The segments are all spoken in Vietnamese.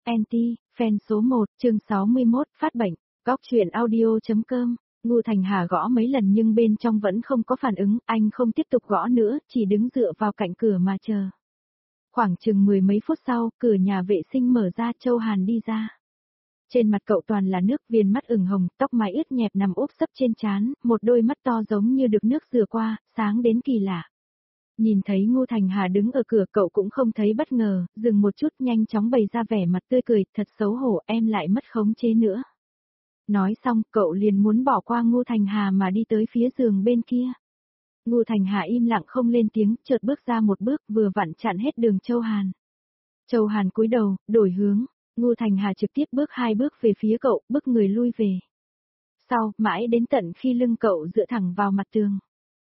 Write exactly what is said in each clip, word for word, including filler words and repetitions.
Anti, fan số một, chương sáu mươi mốt, phát bệnh, góc chuyện audio.com. Ngô Thành Hà gõ mấy lần nhưng bên trong vẫn không có phản ứng, anh không tiếp tục gõ nữa, chỉ đứng dựa vào cạnh cửa mà chờ. Khoảng chừng mười mấy phút sau, cửa nhà vệ sinh mở ra, Châu Hàn đi ra. Trên mặt cậu toàn là nước, viền mắt ửng hồng, tóc mái ướt nhẹp nằm úp sấp trên trán, một đôi mắt to giống như được nước rửa qua, sáng đến kỳ lạ. Nhìn thấy Ngô Thành Hà đứng ở cửa, cậu cũng không thấy bất ngờ, dừng một chút, nhanh chóng bày ra vẻ mặt tươi cười, thật xấu hổ, em lại mất khống chế nữa. Nói xong, cậu liền muốn bỏ qua Ngô Thành Hà mà đi tới phía giường bên kia. Ngô Thành Hà im lặng không lên tiếng, chợt bước ra một bước, vừa vặn chặn hết đường Châu Hàn. Châu Hàn cúi đầu, đổi hướng, Ngô Thành Hà trực tiếp bước hai bước về phía cậu, bước người lui về. Sau, mãi đến tận khi lưng cậu dựa thẳng vào mặt tường.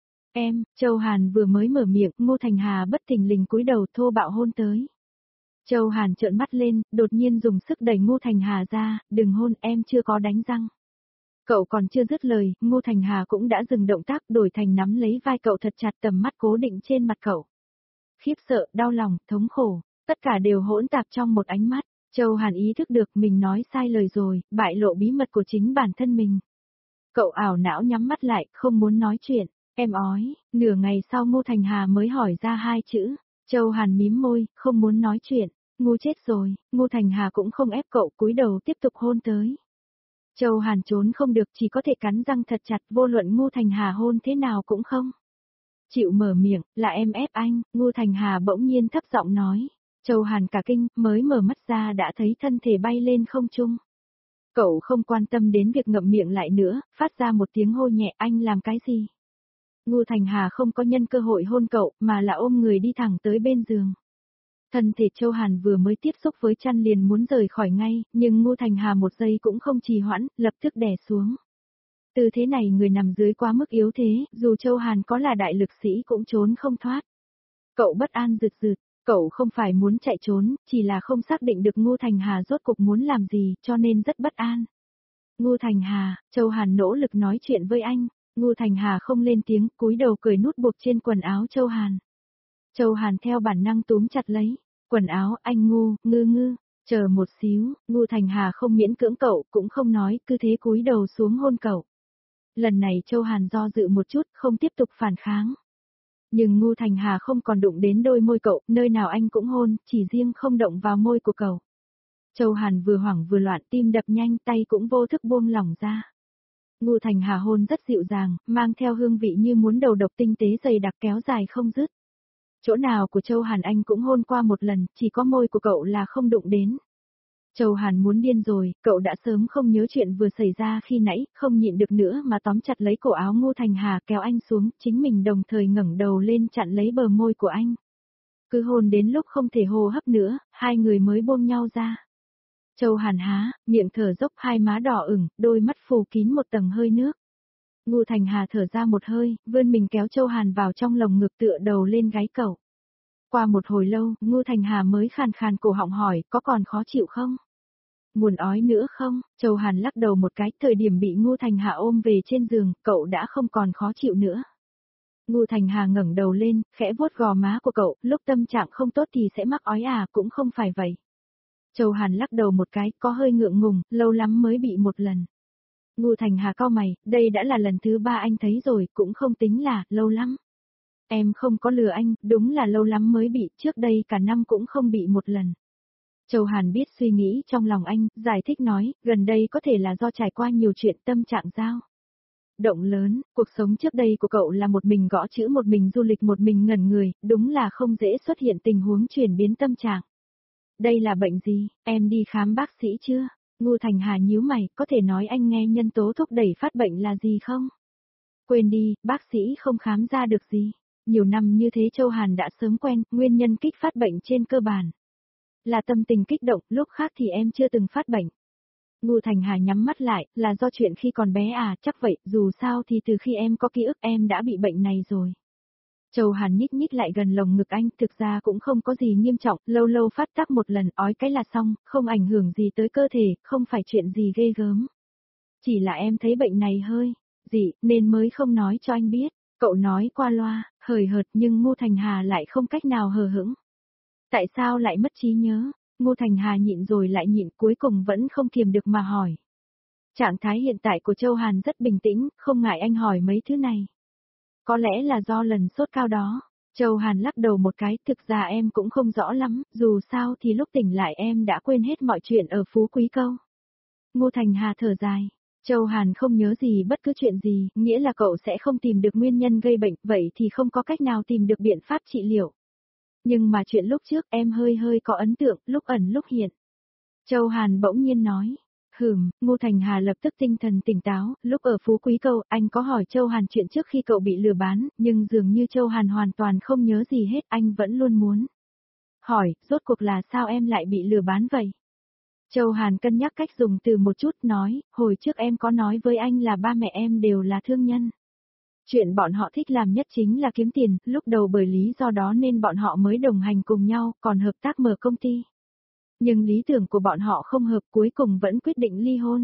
Em, Châu Hàn vừa mới mở miệng, Ngô Thành Hà bất thình lình cúi đầu thô bạo hôn tới. Châu Hàn trợn mắt lên, đột nhiên dùng sức đẩy Ngô Thành Hà ra, đừng hôn, em chưa có đánh răng. Cậu còn chưa dứt lời, Ngô Thành Hà cũng đã dừng động tác, đổi thành nắm lấy vai cậu thật chặt, tầm mắt cố định trên mặt cậu. Khiếp sợ, đau lòng, thống khổ, tất cả đều hỗn tạp trong một ánh mắt. Châu Hàn ý thức được mình nói sai lời rồi, bại lộ bí mật của chính bản thân mình. Cậu ảo não nhắm mắt lại, không muốn nói chuyện. Em ói, nửa ngày sau Ngô Thành Hà mới hỏi ra hai chữ. Châu Hàn mím môi, không muốn nói chuyện. Ngu chết rồi, Ngô Thành Hà cũng không ép cậu, cúi đầu tiếp tục hôn tới. Châu Hàn trốn không được, chỉ có thể cắn răng thật chặt, vô luận Ngô Thành Hà hôn thế nào cũng không chịu mở miệng, là em ép anh. Ngô Thành Hà bỗng nhiên thấp giọng nói. Châu Hàn cả kinh, mới mở mắt ra đã thấy thân thể bay lên không trung. Cậu không quan tâm đến việc ngậm miệng lại nữa, phát ra một tiếng hô nhẹ, anh làm cái gì? Ngô Thành Hà không có nhân cơ hội hôn cậu, mà là ôm người đi thẳng tới bên giường. Thân thể Châu Hàn vừa mới tiếp xúc với chăn liền muốn rời khỏi ngay, nhưng Ngô Thành Hà một giây cũng không trì hoãn, lập tức đè xuống. Tư thế này người nằm dưới quá mức yếu thế, dù Châu Hàn có là đại lực sĩ cũng trốn không thoát. Cậu bất an rực rực, cậu không phải muốn chạy trốn, chỉ là không xác định được Ngô Thành Hà rốt cuộc muốn làm gì, cho nên rất bất an. Ngô Thành Hà, Châu Hàn nỗ lực nói chuyện với anh. Ngô Thành Hà không lên tiếng, cúi đầu cởi nút buộc trên quần áo Châu Hàn. Châu Hàn theo bản năng túm chặt lấy quần áo, anh ngu, ngư ngư, chờ một xíu. Ngô Thành Hà không miễn cưỡng cậu, cũng không nói, cứ thế cúi đầu xuống hôn cậu. Lần này Châu Hàn do dự một chút, không tiếp tục phản kháng. Nhưng Ngô Thành Hà không còn đụng đến đôi môi cậu, nơi nào anh cũng hôn, chỉ riêng không động vào môi của cậu. Châu Hàn vừa hoảng vừa loạn, tim đập nhanh, tay cũng vô thức buông lỏng ra. Ngô Thành Hà hôn rất dịu dàng, mang theo hương vị như muốn đầu độc tinh tế dày đặc kéo dài không dứt. Chỗ nào của Châu Hàn anh cũng hôn qua một lần, chỉ có môi của cậu là không đụng đến. Châu Hàn muốn điên rồi, cậu đã sớm không nhớ chuyện vừa xảy ra khi nãy, không nhịn được nữa mà tóm chặt lấy cổ áo Ngô Thành Hà kéo anh xuống, chính mình đồng thời ngẩng đầu lên chặn lấy bờ môi của anh. Cứ hôn đến lúc không thể hô hấp nữa, hai người mới buông nhau ra. Châu Hàn há, miệng thở dốc, hai má đỏ ửng, đôi mắt phủ kín một tầng hơi nước. Ngô Thành Hà thở ra một hơi, vươn mình kéo Châu Hàn vào trong lồng ngực tựa đầu lên gáy cậu. Qua một hồi lâu, Ngô Thành Hà mới khàn khàn cổ họng hỏi, có còn khó chịu không? Muốn ói nữa không? Châu Hàn lắc đầu một cái, thời điểm bị Ngô Thành Hà ôm về trên giường, cậu đã không còn khó chịu nữa. Ngô Thành Hà ngẩng đầu lên, khẽ vuốt gò má của cậu, lúc tâm trạng không tốt thì sẽ mắc ói à, cũng không phải vậy. Châu Hàn lắc đầu một cái, có hơi ngượng ngùng, lâu lắm mới bị một lần. Ngô Thành Hà cau mày, đây đã là lần thứ ba anh thấy rồi, cũng không tính là, lâu lắm. Em không có lừa anh, đúng là lâu lắm mới bị, trước đây cả năm cũng không bị một lần. Châu Hàn biết suy nghĩ trong lòng anh, giải thích nói, gần đây có thể là do trải qua nhiều chuyện tâm trạng giao động lớn, cuộc sống trước đây của cậu là một mình gõ chữ, một mình du lịch, một mình ngẩn người, đúng là không dễ xuất hiện tình huống chuyển biến tâm trạng. Đây là bệnh gì, em đi khám bác sĩ chưa? Ngô Thành Hà nhíu mày, có thể nói anh nghe nhân tố thúc đẩy phát bệnh là gì không? Quên đi, bác sĩ không khám ra được gì. Nhiều năm như thế Châu Hàn đã sớm quen, nguyên nhân kích phát bệnh trên cơ bản là tâm tình kích động, lúc khác thì em chưa từng phát bệnh. Ngô Thành Hà nhắm mắt lại, là do chuyện khi còn bé à, chắc vậy, dù sao thì từ khi em có ký ức em đã bị bệnh này rồi. Châu Hàn nhích nhích lại gần lồng ngực anh, thực ra cũng không có gì nghiêm trọng, lâu lâu phát tác một lần, ói cái là xong, không ảnh hưởng gì tới cơ thể, không phải chuyện gì ghê gớm. Chỉ là em thấy bệnh này hơi dị, nên mới không nói cho anh biết. Cậu nói qua loa, hời hợt, nhưng Ngô Thành Hà lại không cách nào hờ hững. Tại sao lại mất trí nhớ? Ngô Thành Hà nhịn rồi lại nhịn, cuối cùng vẫn không kiềm được mà hỏi. Trạng thái hiện tại của Châu Hàn rất bình tĩnh, không ngại anh hỏi mấy thứ này. Có lẽ là do lần sốt cao đó. Châu Hàn lắc đầu một cái, thực ra em cũng không rõ lắm, dù sao thì lúc tỉnh lại em đã quên hết mọi chuyện ở Phú Quý Câu. Ngô Thành Hà thở dài. Châu Hàn không nhớ gì bất cứ chuyện gì, nghĩa là cậu sẽ không tìm được nguyên nhân gây bệnh, vậy thì không có cách nào tìm được biện pháp trị liệu. Nhưng mà chuyện lúc trước em hơi hơi có ấn tượng, lúc ẩn lúc hiện. Châu Hàn bỗng nhiên nói. Hừm, Ngô Thành Hà lập tức tinh thần tỉnh táo, lúc ở Phú Quý Câu, anh có hỏi Châu Hàn chuyện trước khi cậu bị lừa bán, nhưng dường như Châu Hàn hoàn toàn không nhớ gì hết, anh vẫn luôn muốn. Hỏi, rốt cuộc là sao em lại bị lừa bán vậy? Châu Hàn cân nhắc cách dùng từ một chút, nói, hồi trước em có nói với anh là ba mẹ em đều là thương nhân. Chuyện bọn họ thích làm nhất chính là kiếm tiền, lúc đầu bởi lý do đó nên bọn họ mới đồng hành cùng nhau, còn hợp tác mở công ty. Nhưng lý tưởng của bọn họ không hợp, cuối cùng vẫn quyết định ly hôn.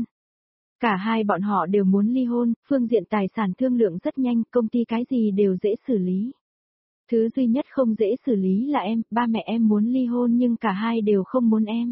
Cả hai bọn họ đều muốn ly hôn, phương diện tài sản thương lượng rất nhanh, công ty cái gì đều dễ xử lý. Thứ duy nhất không dễ xử lý là em, ba mẹ em muốn ly hôn nhưng cả hai đều không muốn em.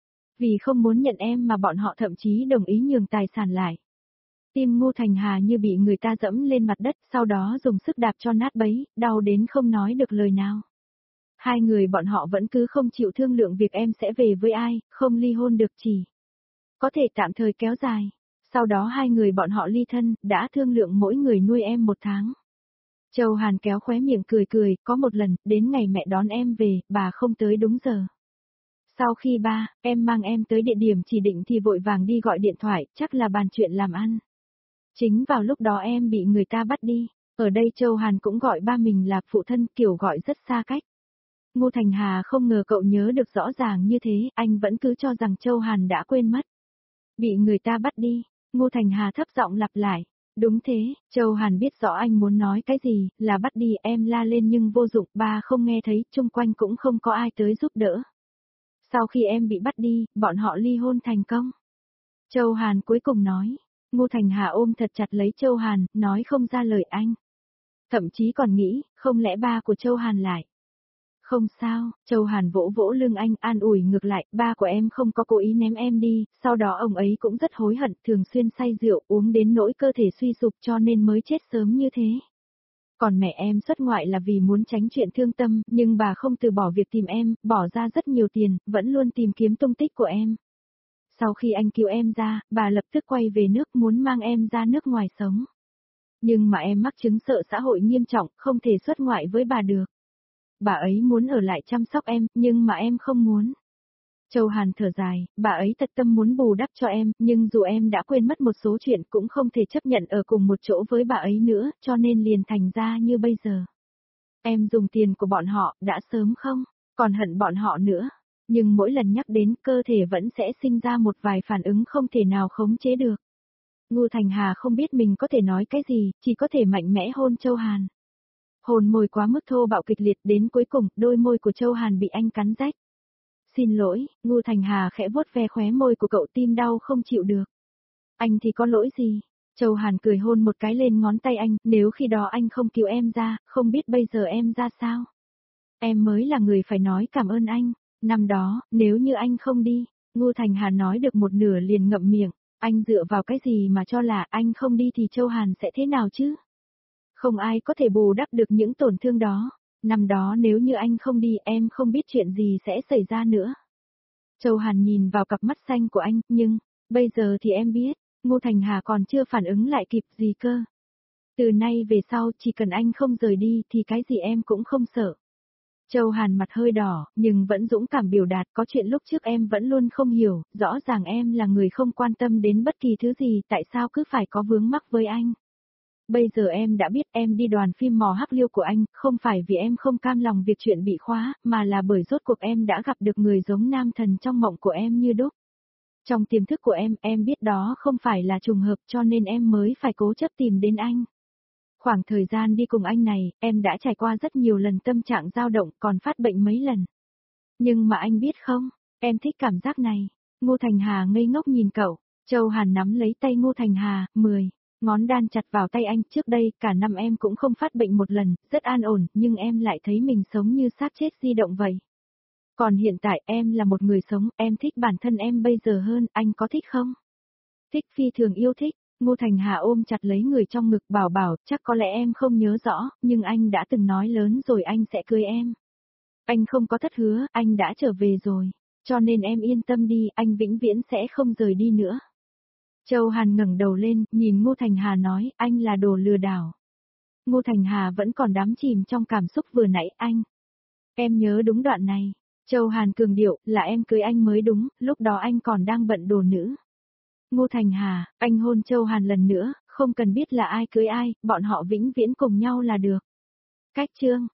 Vì không muốn nhận em mà bọn họ thậm chí đồng ý nhường tài sản lại. Tim Ngô Thành Hà như bị người ta dẫm lên mặt đất, sau đó dùng sức đạp cho nát bấy, đau đến không nói được lời nào. Hai người bọn họ vẫn cứ không chịu thương lượng việc em sẽ về với ai, không ly hôn được chỉ. Có thể tạm thời kéo dài. Sau đó hai người bọn họ ly thân, đã thương lượng mỗi người nuôi em một tháng. Châu Hàn kéo khóe miệng cười cười, có một lần, đến ngày mẹ đón em về, bà không tới đúng giờ. Sau khi ba, em mang em tới địa điểm chỉ định thì vội vàng đi gọi điện thoại, chắc là bàn chuyện làm ăn. Chính vào lúc đó em bị người ta bắt đi. Ở đây Châu Hàn cũng gọi ba mình là phụ thân, kiểu gọi rất xa cách. Ngô Thành Hà không ngờ cậu nhớ được rõ ràng như thế, anh vẫn cứ cho rằng Châu Hàn đã quên mất. Bị người ta bắt đi, Ngô Thành Hà thấp giọng lặp lại. Đúng thế, Châu Hàn biết rõ anh muốn nói cái gì, là bắt đi, em la lên nhưng vô dụng, ba không nghe thấy, chung quanh cũng không có ai tới giúp đỡ. Sau khi em bị bắt đi, bọn họ ly hôn thành công. Châu Hàn cuối cùng nói. Ngô Thành Hà ôm thật chặt lấy Châu Hàn, nói không ra lời anh. Thậm chí còn nghĩ, không lẽ ba của Châu Hàn lại. Không sao, Châu Hàn vỗ vỗ lưng anh, an ủi ngược lại, ba của em không có cố ý ném em đi, sau đó ông ấy cũng rất hối hận, thường xuyên say rượu, uống đến nỗi cơ thể suy sụp cho nên mới chết sớm như thế. Còn mẹ em xuất ngoại là vì muốn tránh chuyện thương tâm, nhưng bà không từ bỏ việc tìm em, bỏ ra rất nhiều tiền, vẫn luôn tìm kiếm tung tích của em. Sau khi anh cứu em ra, bà lập tức quay về nước muốn mang em ra nước ngoài sống. Nhưng mà em mắc chứng sợ xã hội nghiêm trọng, không thể xuất ngoại với bà được. Bà ấy muốn ở lại chăm sóc em, nhưng mà em không muốn. Châu Hàn thở dài, bà ấy thật tâm muốn bù đắp cho em, nhưng dù em đã quên mất một số chuyện cũng không thể chấp nhận ở cùng một chỗ với bà ấy nữa, cho nên liền thành ra như bây giờ. Em dùng tiền của bọn họ, đã sớm không, còn hận bọn họ nữa. Nhưng mỗi lần nhắc đến cơ thể vẫn sẽ sinh ra một vài phản ứng không thể nào khống chế được. Ngô Thành Hà không biết mình có thể nói cái gì, chỉ có thể mạnh mẽ hôn Châu Hàn. Hồn môi quá mức thô bạo kịch liệt đến cuối cùng, đôi môi của Châu Hàn bị anh cắn rách. Xin lỗi, Ngô Thành Hà khẽ vuốt ve khóe môi của cậu, tim đau không chịu được. Anh thì có lỗi gì? Châu Hàn cười hôn một cái lên ngón tay anh, nếu khi đó anh không cứu em ra, không biết bây giờ em ra sao? Em mới là người phải nói cảm ơn anh. Năm đó, nếu như anh không đi, Ngô Thành Hà nói được một nửa liền ngậm miệng, anh dựa vào cái gì mà cho là anh không đi thì Châu Hàn sẽ thế nào chứ? Không ai có thể bù đắp được những tổn thương đó. Năm đó nếu như anh không đi em không biết chuyện gì sẽ xảy ra nữa. Châu Hàn nhìn vào cặp mắt xanh của anh, nhưng, bây giờ thì em biết, Ngô Thành Hà còn chưa phản ứng lại kịp gì cơ. Từ nay về sau chỉ cần anh không rời đi thì cái gì em cũng không sợ. Châu Hàn mặt hơi đỏ, nhưng vẫn dũng cảm biểu đạt, có chuyện lúc trước em vẫn luôn không hiểu, rõ ràng em là người không quan tâm đến bất kỳ thứ gì, tại sao cứ phải có vướng mắc với anh. Bây giờ em đã biết em đi đoàn phim mò hắc liêu của anh, không phải vì em không cam lòng việc chuyện bị khóa, mà là bởi rốt cuộc em đã gặp được người giống nam thần trong mộng của em như đúc. Trong tiềm thức của em, em biết đó không phải là trùng hợp cho nên em mới phải cố chấp tìm đến anh. Khoảng thời gian đi cùng anh này, em đã trải qua rất nhiều lần tâm trạng dao động, còn phát bệnh mấy lần. Nhưng mà anh biết không, em thích cảm giác này. Ngô Thành Hà ngây ngốc nhìn cậu, Châu Hàn nắm lấy tay Ngô Thành Hà, mười, ngón đan chặt vào tay anh, trước đây cả năm em cũng không phát bệnh một lần, rất an ổn, nhưng em lại thấy mình sống như xác chết di động vậy. Còn hiện tại em là một người sống, em thích bản thân em bây giờ hơn, anh có thích không? Thích, phi thường yêu thích. Ngô Thành Hà ôm chặt lấy người trong ngực, bảo bảo, chắc có lẽ em không nhớ rõ, nhưng anh đã từng nói lớn rồi anh sẽ cưới em. Anh không có thất hứa, anh đã trở về rồi. Cho nên em yên tâm đi, anh vĩnh viễn sẽ không rời đi nữa. Châu Hàn ngẩng đầu lên, nhìn Ngô Thành Hà nói, anh là đồ lừa đảo. Ngô Thành Hà vẫn còn đắm chìm trong cảm xúc vừa nãy, anh. Em nhớ đúng đoạn này. Châu Hàn cường điệu, là em cưới anh mới đúng, lúc đó anh còn đang bận đồ nữ. Ngô Thành Hà, anh hôn Châu Hàn lần nữa, không cần biết là ai cưới ai, bọn họ vĩnh viễn cùng nhau là được. Cách chương.